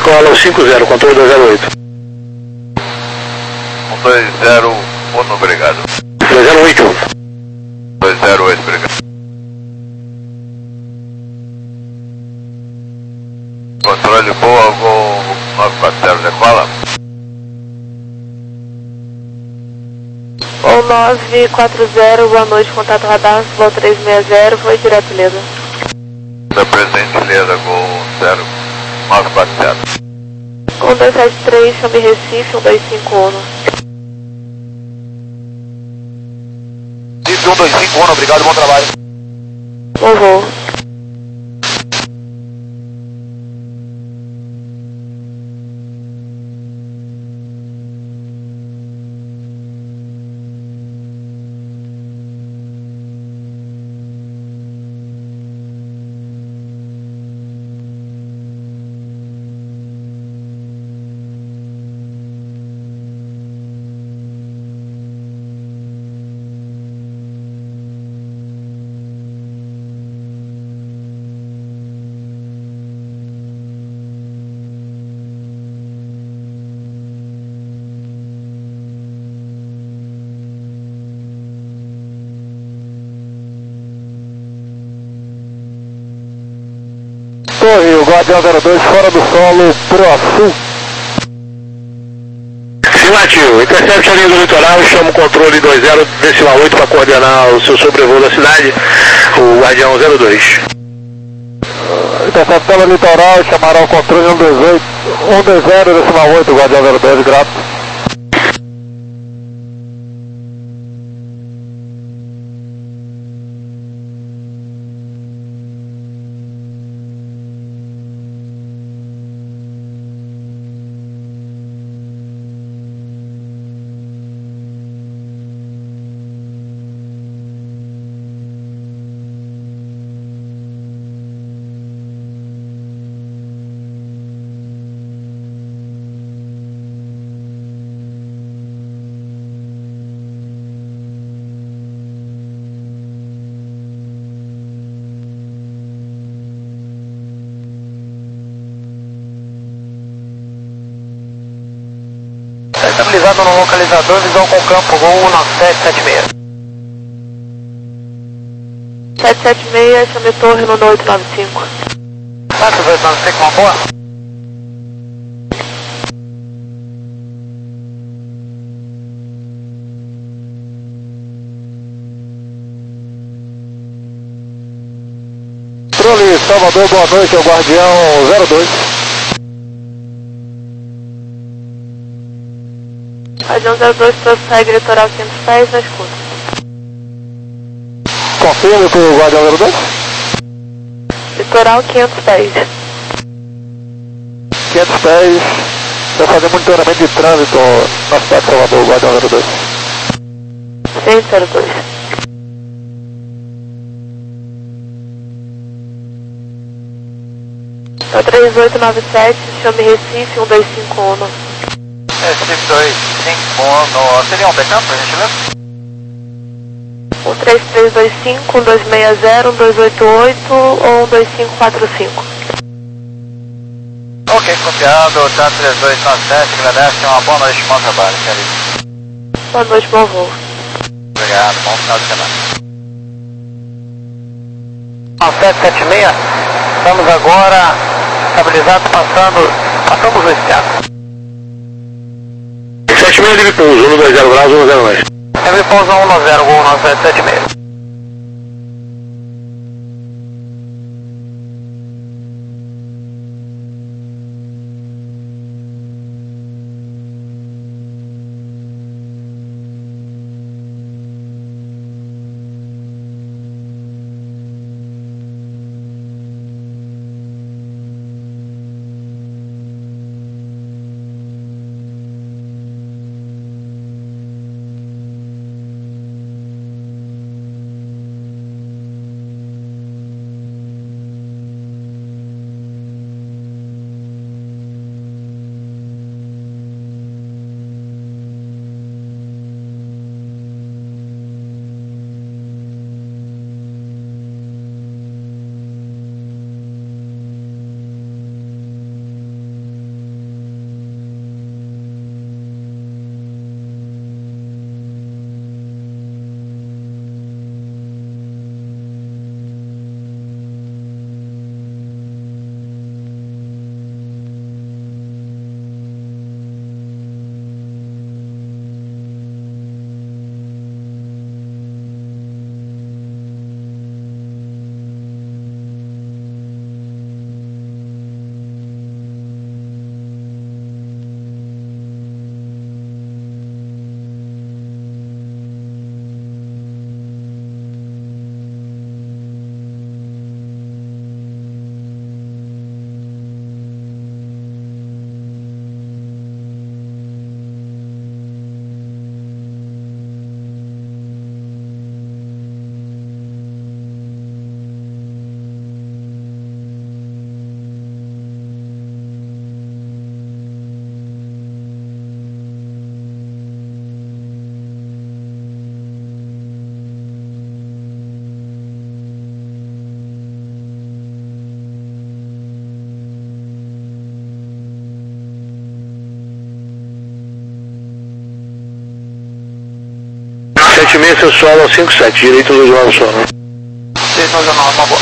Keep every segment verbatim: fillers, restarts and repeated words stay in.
escola cinco zero, controle dois zero oito. um dois zero um, obrigado. dois zero oito. dois zero oito, obrigado. Controle boa, Gol nove quatro zero, decola. Gol nove quatro zero, boa noite, contato radar, Gol três seis zero, foi direto Leda. Da presente Leda, Gol zero nove quatro zero. Gol dois sete três, chame Recife, um dois cinco um. Recife um dois cinco um, obrigado, bom trabalho. Bom voo. Torre, o Guardião zero dois fora do solo, pro sul. Afirmativo, intercepte a linha do litoral e chama o controle dois zero oito para coordenar o seu sobrevoo da cidade, o Guardião zero dois. Interceptando o litoral, chamará o controle um dois oito, um dois zero oito, Guardião zero dois, grato. Estabilizado no localizador, visão com campo, Gol nove sete sete seis. sete sete seis, chame torre no oito nove cinco. sete oito nove cinco, uma boa. Controle Salvador, boa noite, é o Guardião zero dois. Guardião zero dois, prossegue litoral quinhentos pés, na escuta. Confirme para o Guardião zero dois. Litoral quinhentos pés. quinhentos pés, vai fazer monitoramento de trânsito na cidade de Salvador, Guardião zero dois. seis zero dois. três oito nove sete, chame Recife um dois cinco um. Recife dois cinco um, seria um backup pra gente ler? um três três dois cinco, um dois seis zero, um dois oito oito ou um dois cinco quatro cinco. Ok, copiado, tá três dois nove sete, agradece, uma boa noite, bom trabalho, querido. Boa noite, bom voo. Obrigado, bom final de semana. nove sete sete seis, estamos agora estabilizados, passando, passamos o estrado. sete seis de pouso, um dois zero graus, um zero dois. Heavy pouso um nove zero, Gol nove sete sete seis. descer solo ao cinco sete, direito do nove solo. seis nove nove, uma boa.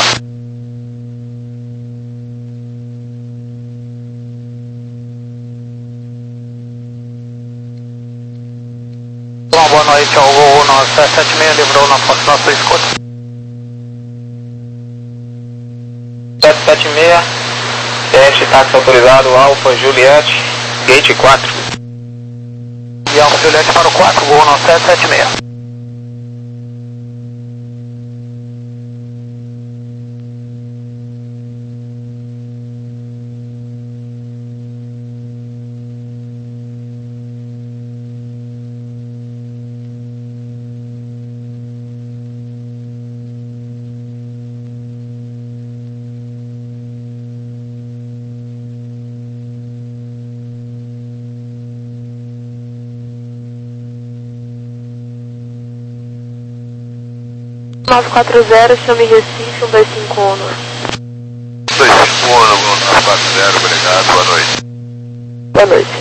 Uma boa noite ao voo nove sete sete seis, livrou na foto da sua escuta. sete sete seis, sete, táxi autorizado, Alfa Juliette, gate quatro. E Alfa Juliette para o quatro, voo nove sete sete seis. nove quatro zero, chame Recife, um dois cinco um. dois cinco um, nove quatro zero, obrigado, boa noite. Boa noite.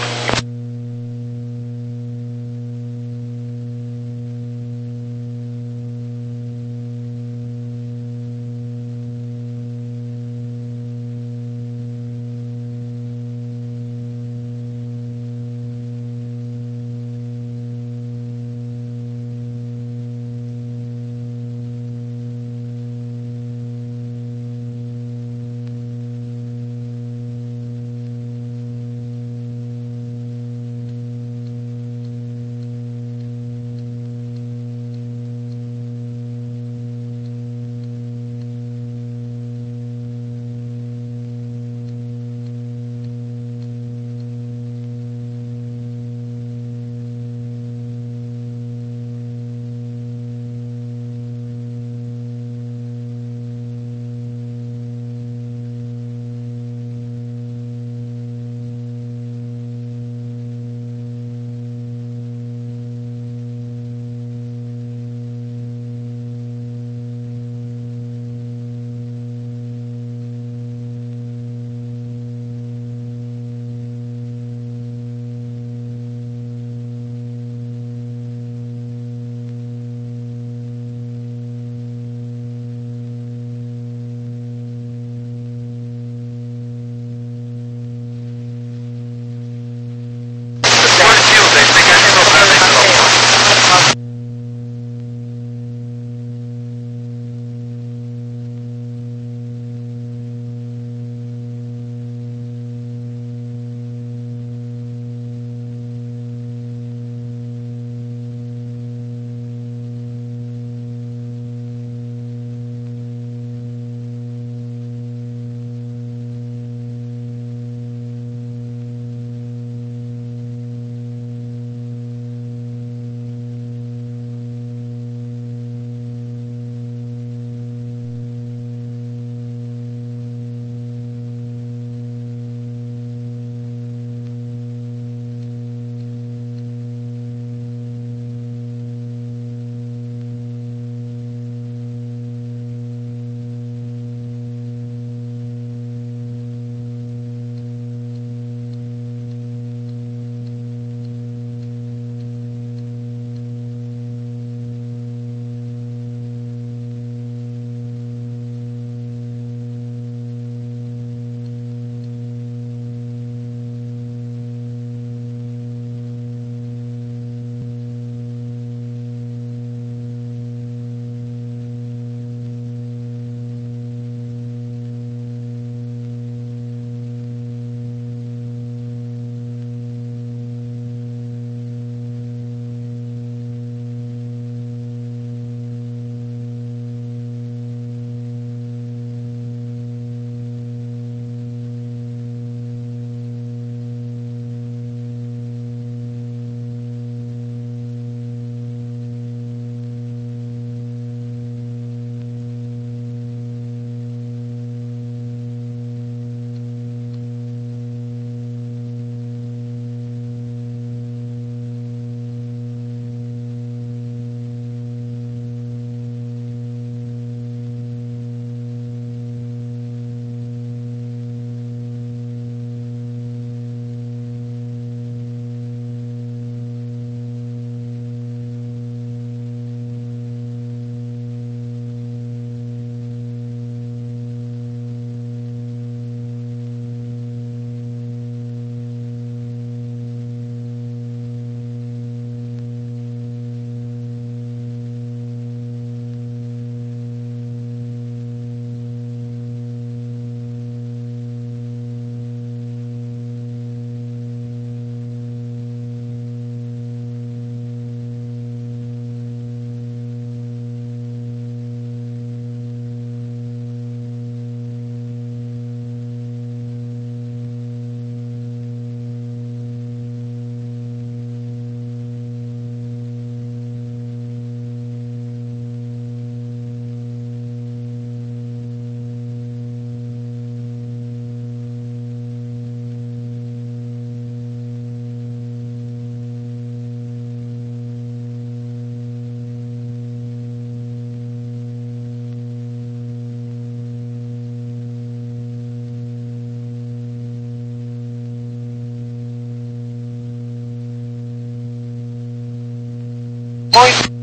Oi.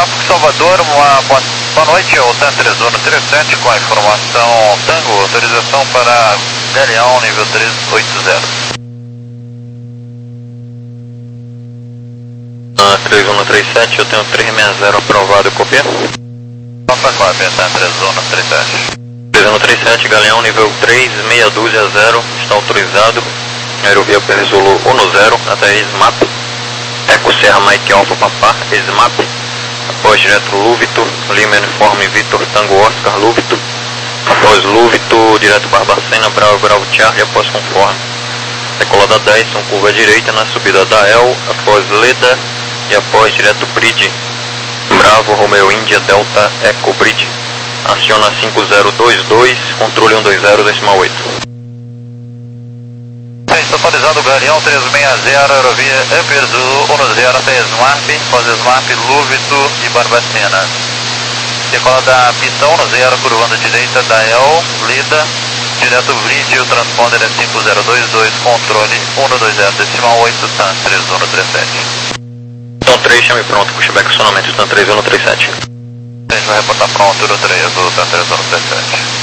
Tráfego Salvador, uma boa, boa noite, o TAN três um três sete com a informação Tango, autorização para Galeão nível três oito zero. Ah, três um três sete, eu tenho três seis zero aprovado, copia? Nota cópia, TAN três um três sete. três um três sete, Galeão nível três, meia dúzia zero, está autorizado. Aerovia Resolu um zero, até SMAP. Eco Serra Mike Alfa Papá, SMAP. Após direto Lúvito, Lima Uniforme Vitor Tango Oscar Lúvito. Após Lúvito, direto Barbacena, Bravo Bravo Charlie, após conforme. Decolada dez, um curva à direita na subida da El, após Leda e após direto Bridge. Bravo Romeo Índia Delta Eco Bridge. Aciona cinco zero dois dois, controle um dois zero, decimal oito. Está atualizado o Galeão três seis zero, aerovia Upperzulu um zero até SMAP, após SMAP, Lúvito e Barbacena. Decola da pista um zero, curvando à direita da El, Lida, direto Bridge, o transponder é cinco zero dois dois, controle um dois zero, decimal oito, TAN três um três sete. TAN três, chame pronto, pushback sonamento, TAN três um três sete. A gente vai reportar pronto no três, o TAN três um três sete.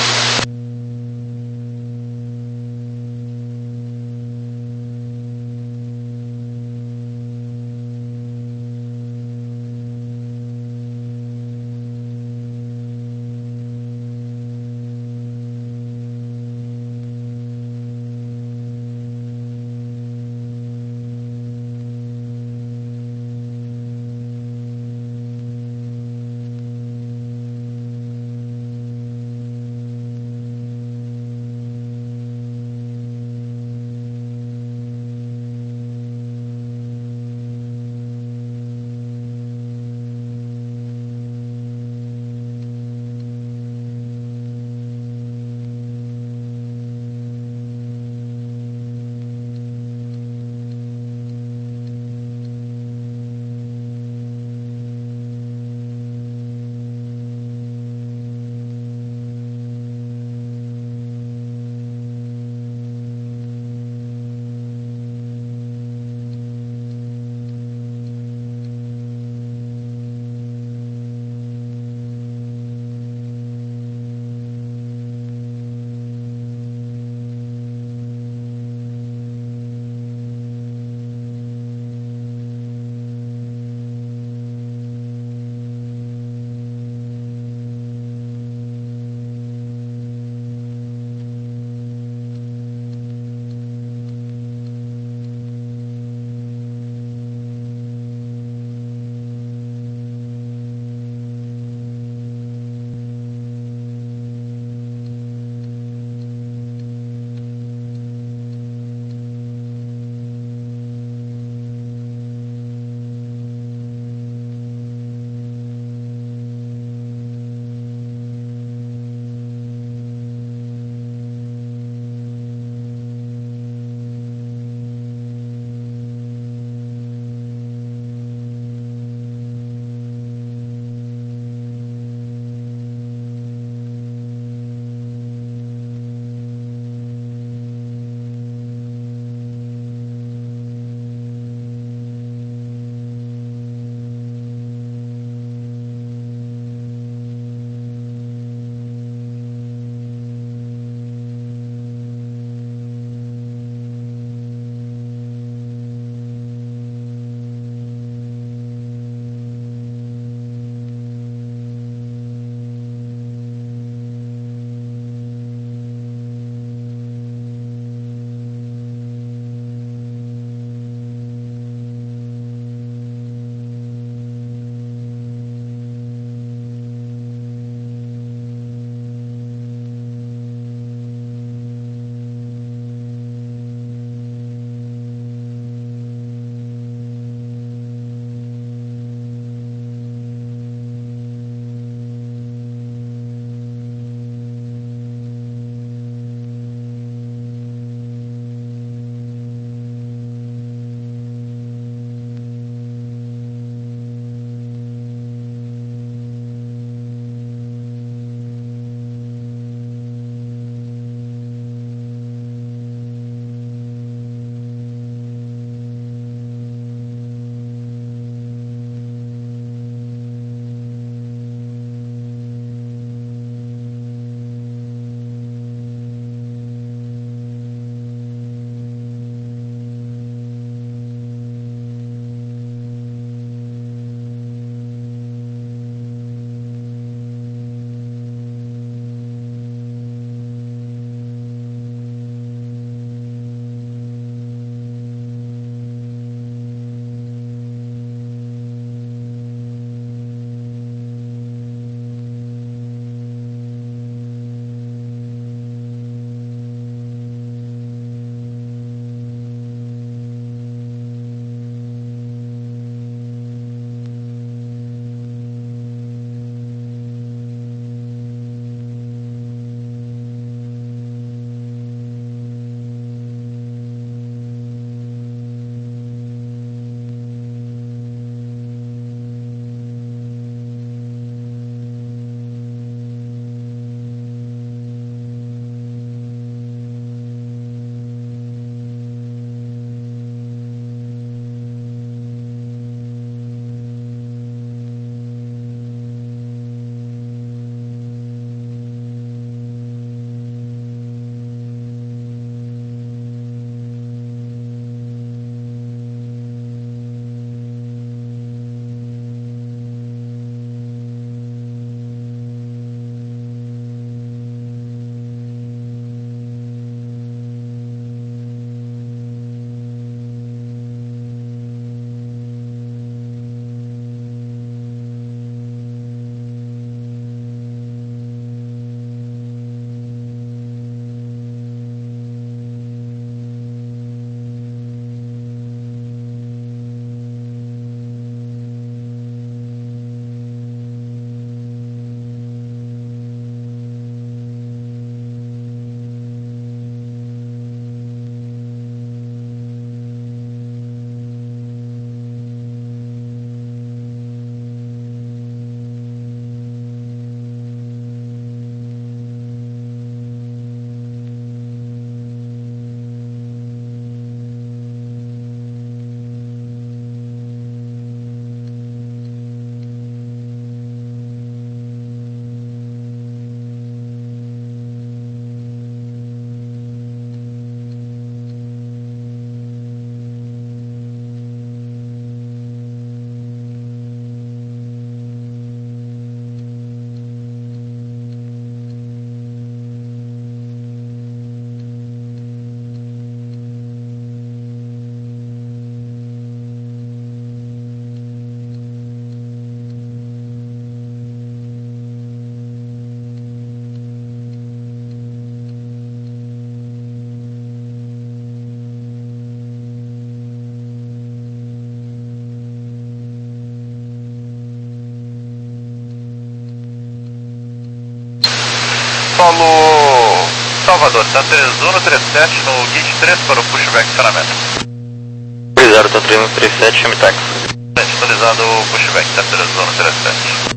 Salvador, tá três um no trinta e sete no gate três para o pushback de funcionamento. Autorizado, tá três um três sete, chame táxi. Autorizado o pushback, tá três um no trinta e sete.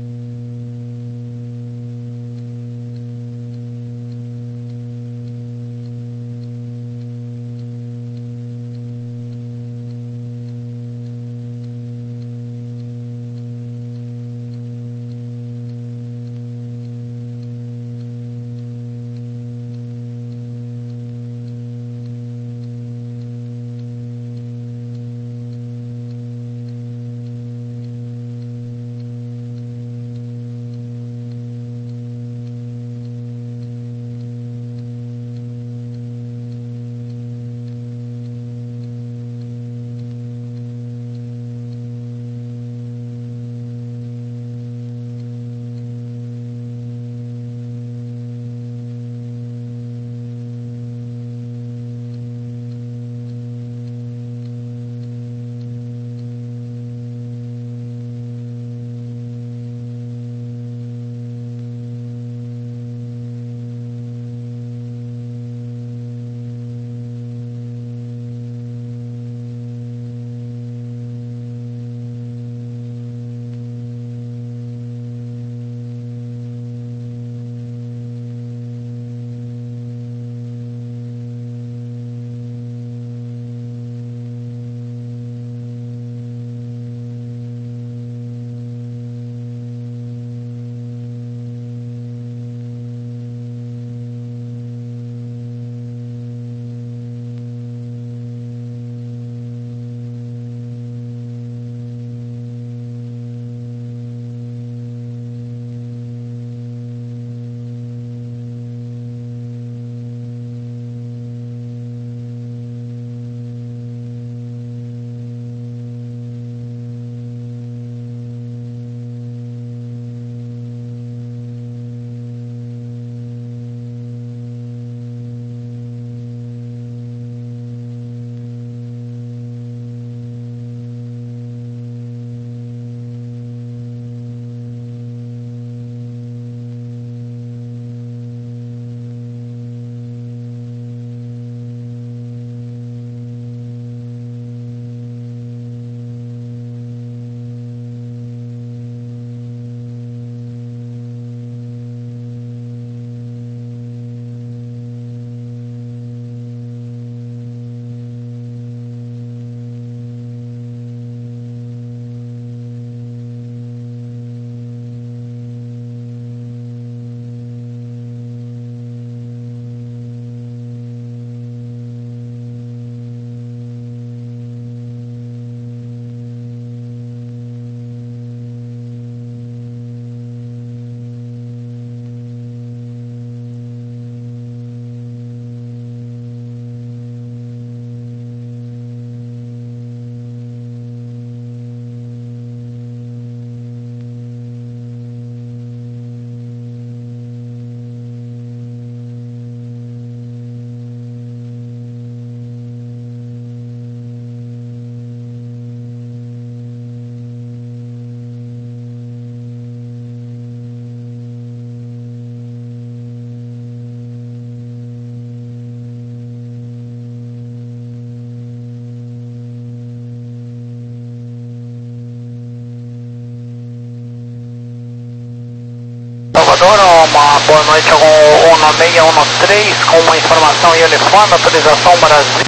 Salvador, uma boa noite com o um seis um três com uma informação em uniforme, autorização Brasil.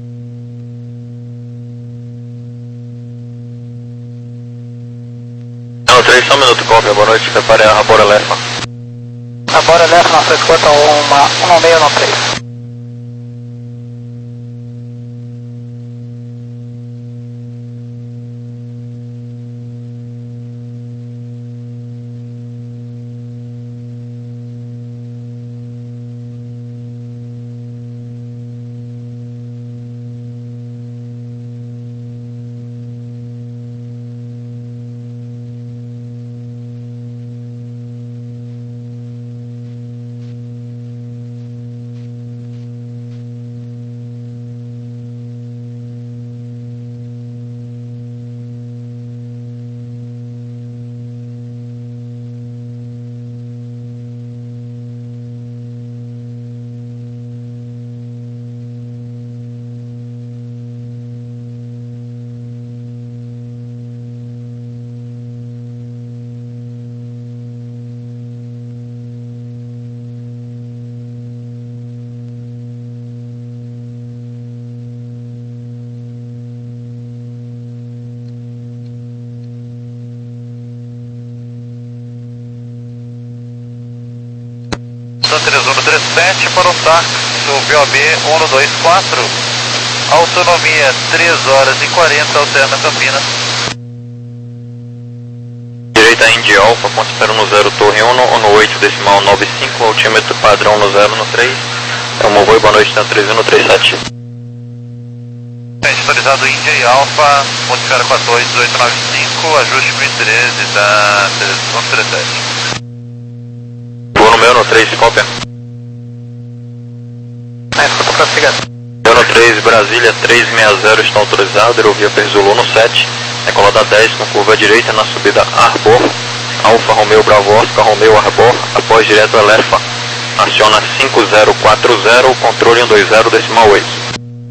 Não, três, só um minuto, cópia, boa noite, prepare a Rabora Lefa. Rabora Lefa, nossa escuta uma um seis um três. um três sete para o táxi, o B O B um dois quatro, autonomia três horas e quarenta, alterna Campinas. Direita Indy Alfa, ponto zero no zero, torre um, no oito, decimal nove cinco, altímetro padrão no zero no três. É o Movoi, boa noite, tá três um no trinta e sete. Autorizado Indy Alfa, modificaram quatorze, dezoito noventa e cinco, ajuste mil e treze, da três um três sete. Vou no meu no três, cópia. É, escuta pra chegar. Eu no três, Brasília três seis zero, está autorizado, aerovia Perzolo no sete, decolada dez com curva direita na subida Arbor, Alfa Romeo Bravo Oscar Romeo Arbor, após direto Elefa, aciona cinco zero quatro zero, controle um dois zero, decimal oito.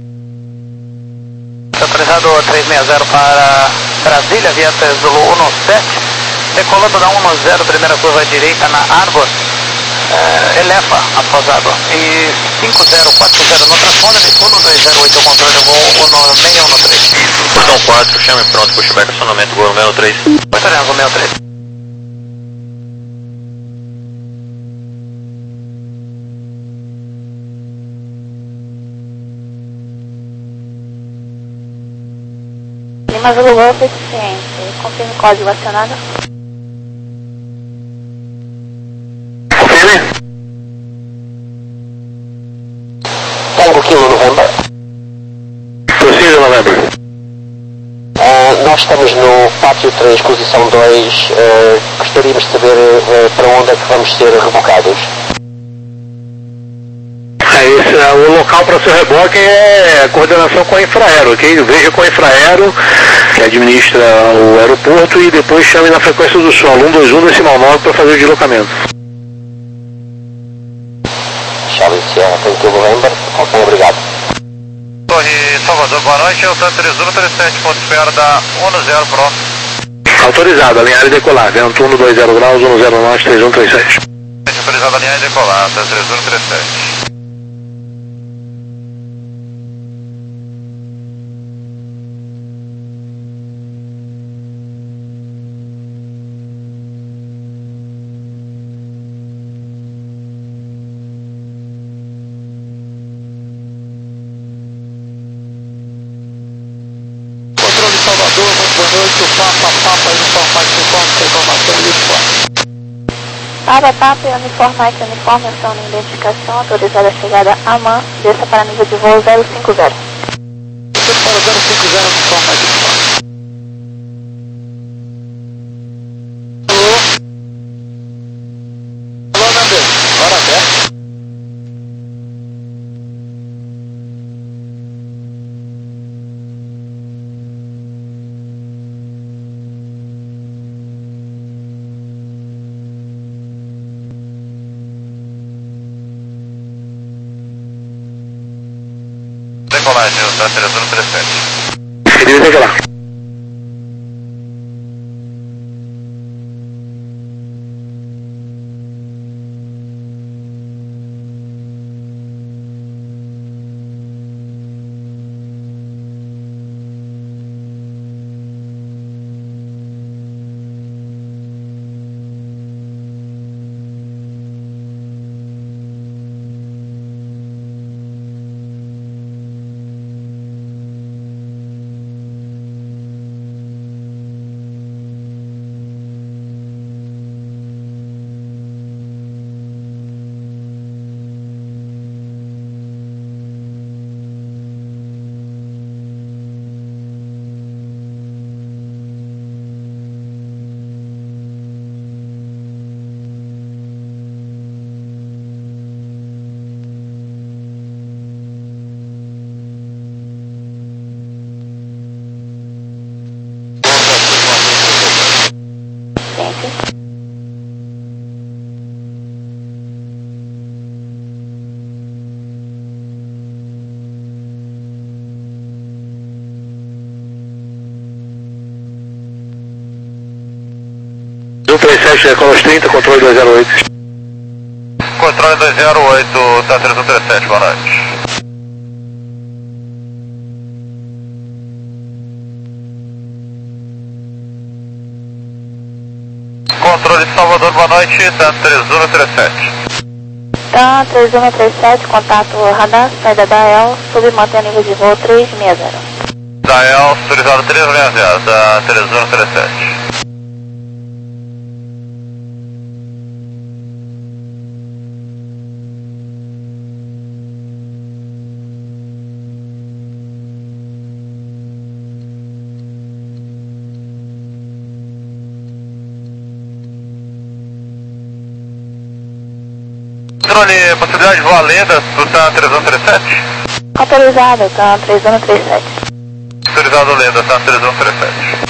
Autorizado três seis zero para Brasília, via Perzolo um sete, decolando da um zero, primeira curva direita na Arbor, uh, Elefa, após Arbor, e cinco zero quatro zero no transponder, um dois zero oito, o controle do voo um seis um no três. Botão quatro, chame pronto, pushback, acionamento, voo no três. Muito bem, voo no três. Lima Zulu Golf eficiente. Confirme o código acionado. Confirme. Tango Kilo November. Prossiga, November. Uh, nós estamos no Pátio três, posição dois. Uh, gostaríamos de saber uh, para onde é que vamos ser rebocados. Esse, o local para seu reboque é a coordenação com a Infraero, ok? Veja com a Infraero, que administra o aeroporto, e depois chame na frequência do solo um dois um decimal nove para fazer o deslocamento. Charlie Sierra, Tango November. Ok, obrigado. Torre Salvador, boa noite, é o Tanto três um três sete, ponto espera da um zero pronto. Autorizado, alinhar e decolar, vento um dois zero graus, um zero nove, três um três sete. Autorizado alinhar e decolar, Tanto três um três sete. Salvador, muito boa noite, o Papa, Papa, uniforme, uniforme, informação, uniforme. Papa, Papa e uniforme, uniforme, ação de identificação, autorizada a chegada a AMAN, desça para nível de voo zero cinco zero. Desça para zero cinco zero, uniforme, uniforme. Alô? Alô, Nandê, hora aberta. Decolagem, o Tanto três um três sete. Ele vai decolar. um três sete, decola trinta, controle dois zero oito. Controle dois zero oito, Tanto três um três sete, boa noite. Controle de Salvador, boa noite, Tanto três um três sete. TAM três um três sete, contato radar, saída da E L, submantém nível de voo três seis zero. Da E L, autorizado três seis zero, da três um três sete. Controle, possibilidade de voar lenda do TAM três um três sete? Autorizado, TAM três um três sete. Autorizado lenda, TAM três um três sete.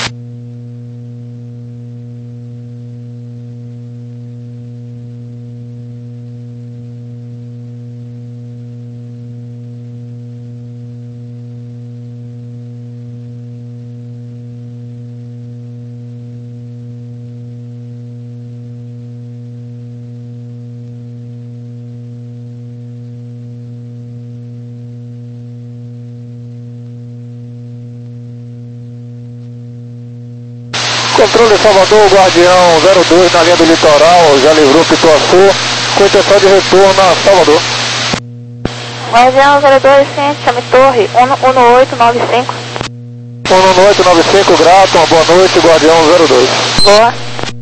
Controle Salvador, Guardião zero dois na linha do litoral, já livrou Pituaçu, com intenção de retorno a Salvador. Guardião zero dois, sim, chame torre um um oito nove cinco. um um oito nove cinco, grato, uma boa noite, Guardião zero dois. Boa.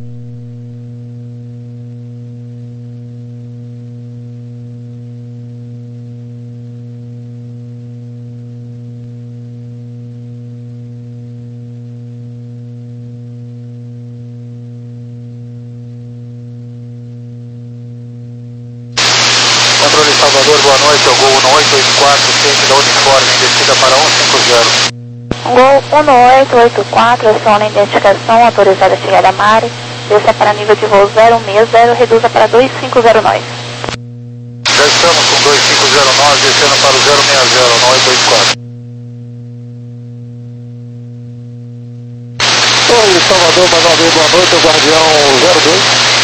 Controle Salvador, boa noite, ao Gol um oito oito quatro, ciente da uniforme, descida para um cinco zero. Gol um oito oito quatro, aciona a identificação, autorizada a chegada a Mari, desça para nível de voo zero seis zero, reduza para dois cinco zero nove. Já estamos com dois cinco zero nove, descendo para o zero seis zero, um oito oito quatro. Oi, Salvador, mais uma vez, boa noite, o Guardião zero dois.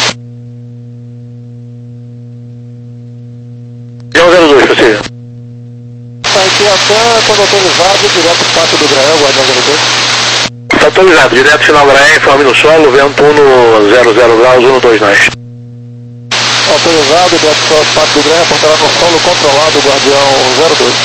Guardião zero dois, possível. Tá aqui até quando autorizado, direto do pátio do Grael, Guardião zero dois. Está autorizado, direto final Graem, informe no solo, vento um zero zero graus, um dois nós. Autorizado, direto do pátio do Grael, apontará no solo controlado, Guardião zero dois.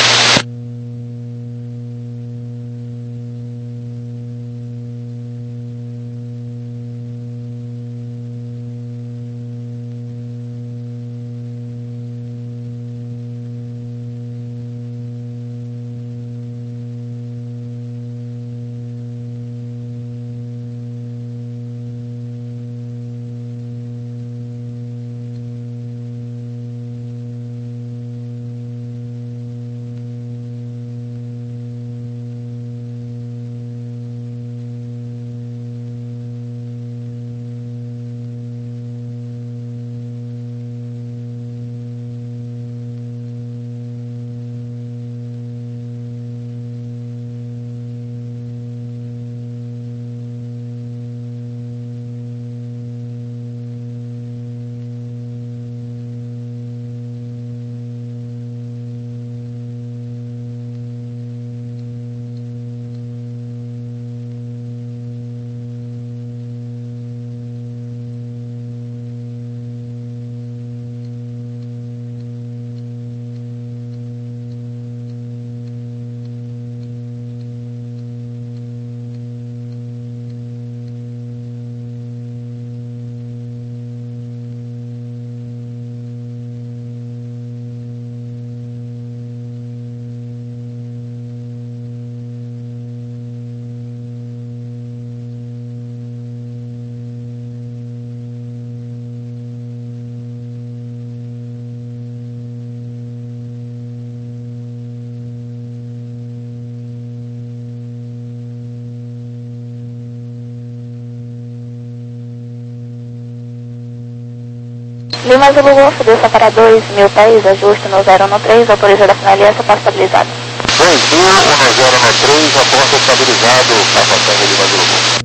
Lima Zulu Golf, desça para dois mil pés, ajuste no zero um três, autorizada a finalizar, porta estabilizada. dois mil, um zero um três, a porta estabilizado, afastando Lima Zulu Golf.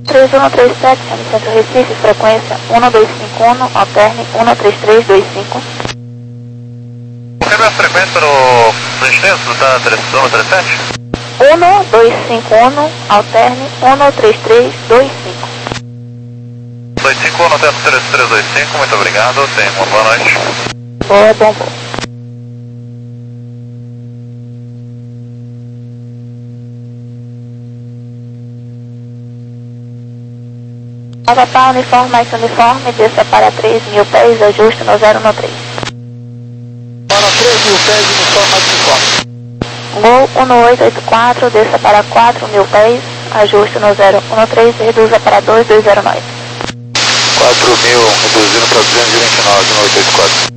três um três sete, chame Centro Recife, frequência um dois cinco um, alterne um três três dois cinco. Confirme a frequência no, no extenso da três um três sete? um dois cinco um, alterne um três três dois cinco. dois cinco um, alterne três três dois cinco, muito obrigado, tenha uma boa noite. Boa, bom voo. Nova Pá, uniforme, mais uniforme, desça para três mil pés, ajuste no zero no três. Para três mil pés, uniforme, mais uniforme. Gol um oito oito quatro, desça para quatro mil pés, ajuste no zero um três, reduza para dois dois zero nove. quatro mil, reduzindo para duzentos e vinte e nove, um oito oito quatro.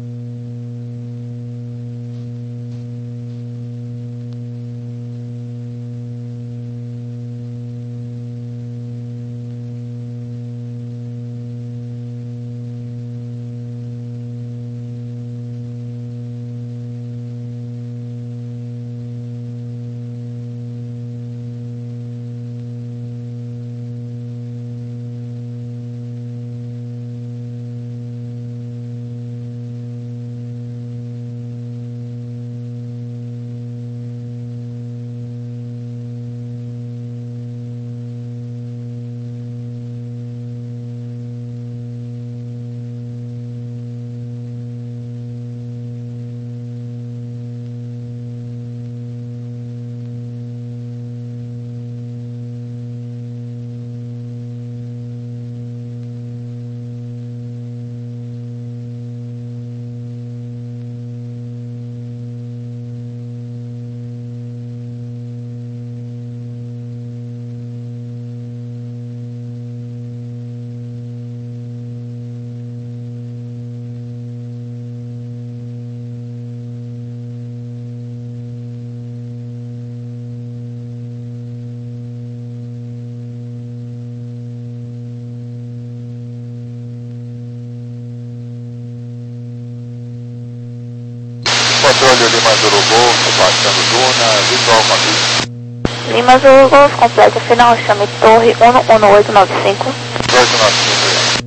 Controle Lima Zulu Golf, passando Duna, visual contigo. Lima Zulu Golf, completo final, chame Torre um um oito nove cinco. oito nove cinco.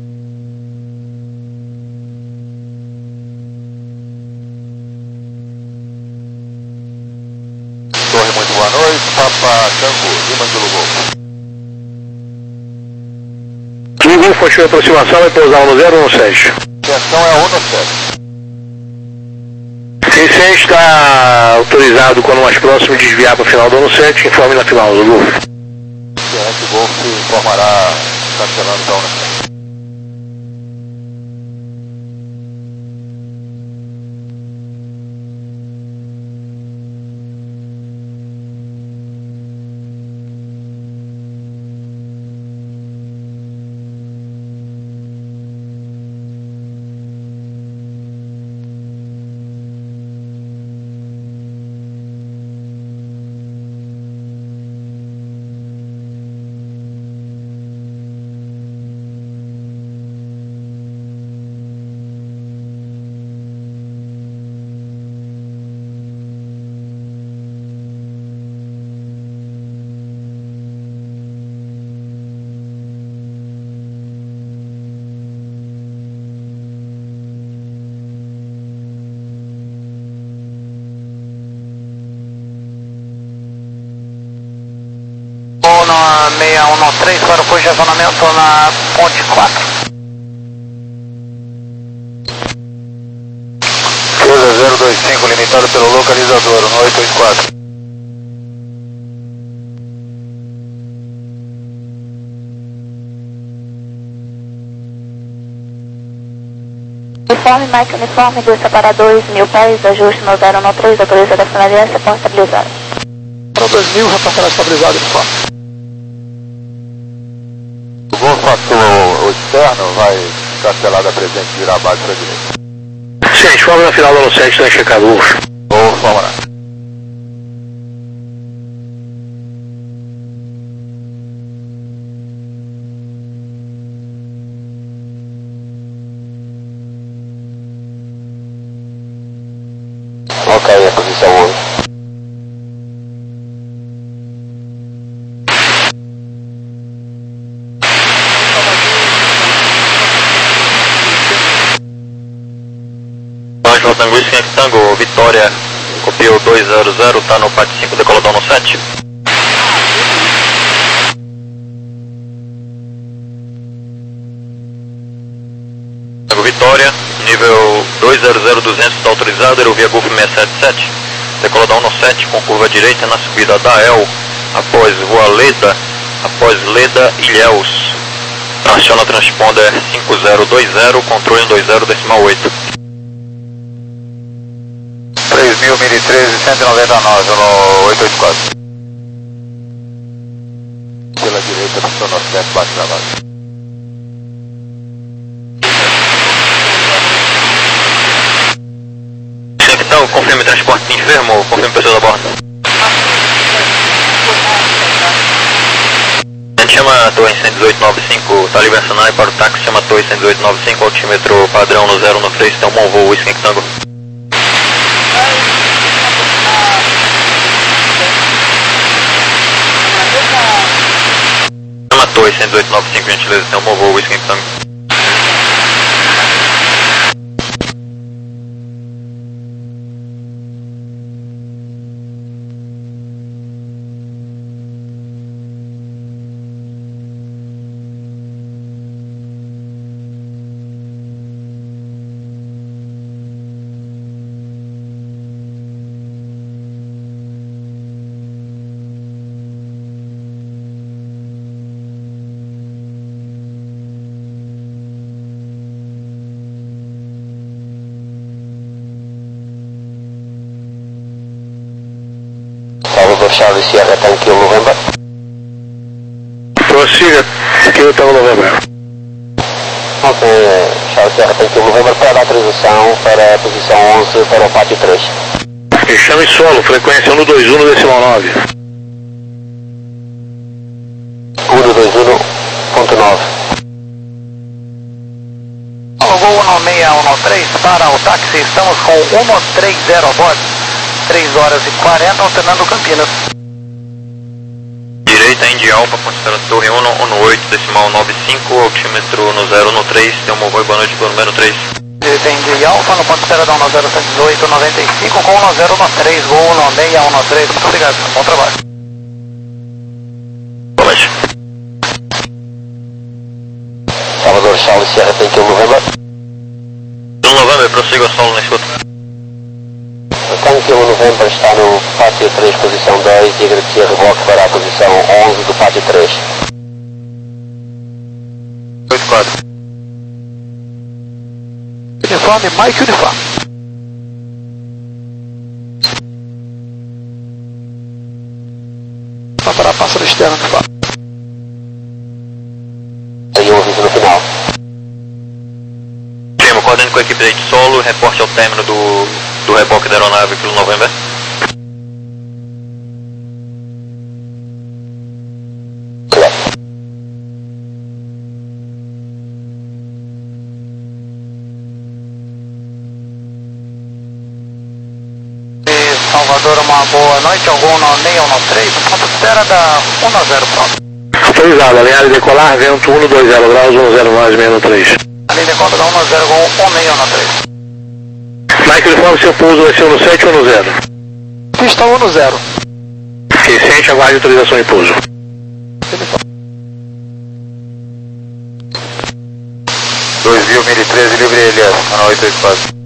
Torre, muito boa noite, Papa Tango, Lima Zulu Golf. Zulu Golf, continua a aproximação, vai pousar no zero um sete. Atenção é um sete. seis cem está autorizado quando mais próximo desviar para o final do ano sete, informe na final do Golf. O Golf informará cancelando da U N A sete. Na seis um três para o posicionamento na ponte quatro. Cruza zero dois cinco, limitado pelo localizador, um oito oito quatro. Uniforme, Mike uniforme, desça para dois mil pés, ajuste no zero um três, autoriza da finalidade, porta estabilizada. Para dois mil, reportará estabilizado, uniforme. O Golf passou o externo, vai cancelar da presente e virar a base para a direita. Sim, informe na final do ano sete, está em Chicago Golf. Golf, vamos lá. Ok, a posição hoje. Tango Whisky Yankee Tango, Vitória, copiou dois zero zero, tá no pátio cinco, decoladão no sete. Tango Vitória, nível dois zero zero duzentos está autorizado, aerovia Golf seiscentos e setenta e sete, decoladão no sete com curva direita na subida da El, após Rua Leda, após Leda Ilhéus. Aciona transponder cinco zero dois zero, controle um dois zero decimal oito. três mil, mil e treze, cento e noventa e nove, no oito oito quatro. Pela direita, no seu norte, bate pra baixo. Então, confirme transporte enfermo, confirme pessoas a bordo. A gente chama a torre cento e dezoito noventa e cinco, tá livre Sanai para o táxi, chama a torre cento e dezoito noventa e cinco, altímetro padrão no zero no três, tem um bom voo, Whisky Yankee Tango. Chama a torre cento e dezoito noventa e cinco, gentileza, tem um bom voo, Whisky Yankee Tango. Charlie Sierra Tanque November. Prossiga, Kilo Tango November. Ok, Charlie Sierra Tanque November para a autorização para a posição onze para o pátio três. E chame solo, frequência um dois um decimal nove. um dois um ponto nove. Voo um seis um três para o táxi, estamos com um três zero a bordo. três horas e quarenta, alternando Campinas. Direita, Indy Alpha, considera torre um um oito, decimal nove cinco, altímetro no zero no três, tem um voo boa noite com o número três. Direita, Indy Alpha, no ponto de esteradão no zero cento e dezoito, noventa e cinco, com um zero um três, voo um seis um três, muito obrigado, bom trabalho. Boa noite. Salvador Charlie Sierra Tanque November. um November, prossiga solo na escuta. O Tanque November está no pátio três, posição dois, e agradecer reboque para a posição onze do pátio três. oito quatro. Uniforme, Mike Uniforme. Vamos para a pássaro externo, Uniforme. Tem um aviso no final. Primo, coordenando com a equipe de solo, reporte ao término do, do reboque da aeronave pelo November. Salvador, uma boa noite, algum um seis um três, ponto espera da um zero, pronto. Autorizado, alinhado e decolar, vento um dois zero graus, um zero mais menos três. Ali decola da um zero com um seis um três. Mike Uniforme, seu pouso vai ser um no sete ou no zero? Pista um zero. Recente, aguarde autorização de pouso. dois mil, mil e treze, livre Elias, no oito oito quatro.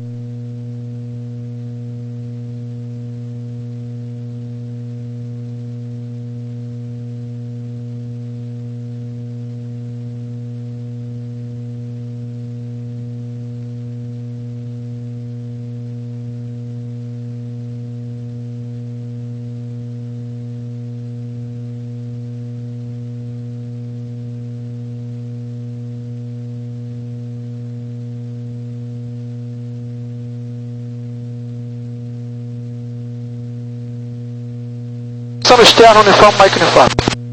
Solo externo, uniforme, Mike Uniforme.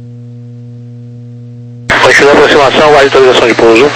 Continua a aproximação, aguarde autorização de pouso.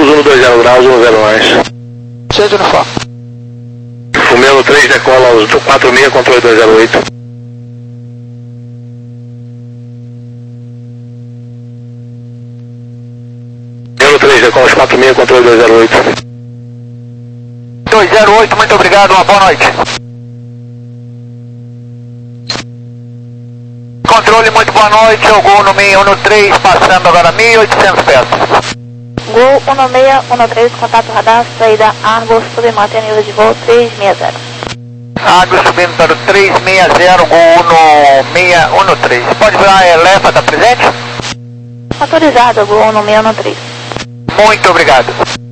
pouso no dois zero graus, um zero mais. seis uniforme. Fumelo três, decola aos quatro seis, controle dois zero oito. Fumelo três, decola aos quatro seis, controle dois zero oito. dois zero oito, muito obrigado, uma boa noite. Controle, muito boa noite, o Gol no meio um três, passando agora mil e oitocentos pés. Gol um seis um três, contato radar, saída Argos, submantém nível de voo três seis zero. Argos subindo para o três seis zero, Gol no seis um três. Pode virar, Elefa, está presente? Autorizado, Gol um seis um três. Muito obrigado.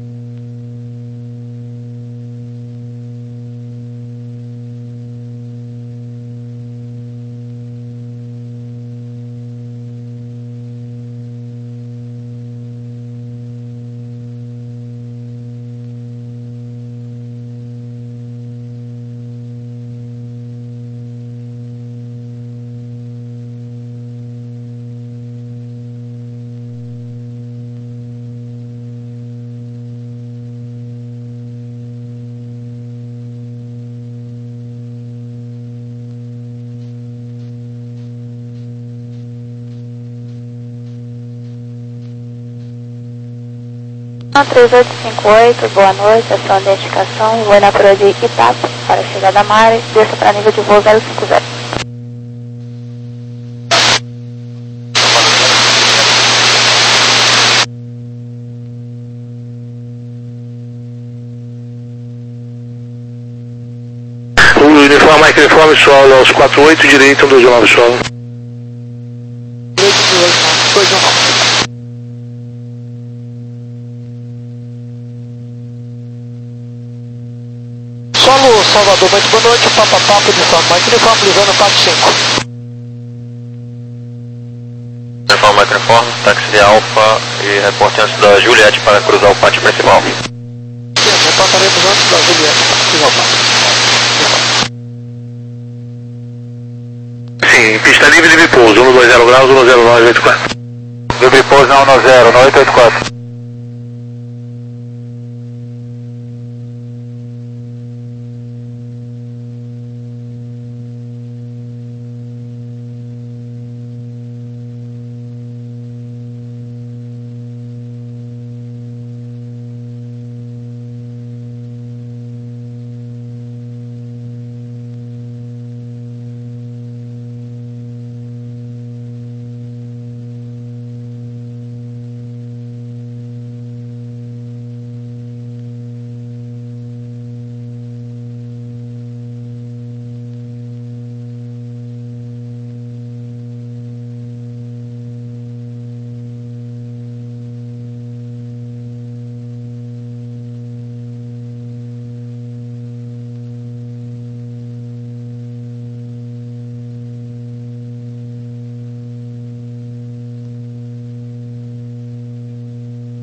três oito cinco oito, boa noite, a sua identificação, vou na prova de Itape, para chegar da Mare, desça para nível de voo zero cinco zero. O uniforme, Mike uniforme, solo aos quatro oito, direito, um dois nove solo. dois um nove. Solo Salvador, muito boa noite, Papa Papa de São Mike uniforme, Lisano quatro cinco. Uniforme, Mike uniforme, táxi Alfa e reporte antes da Juliette para cruzar o pátio principal. Sim, reportaremos antes da Juliette, cruzar o pátio. Sim, pista livre, livre pouso, um dois zero graus, um zero nove oito quatro. Livre pouso na um zero, nove oito oito quatro.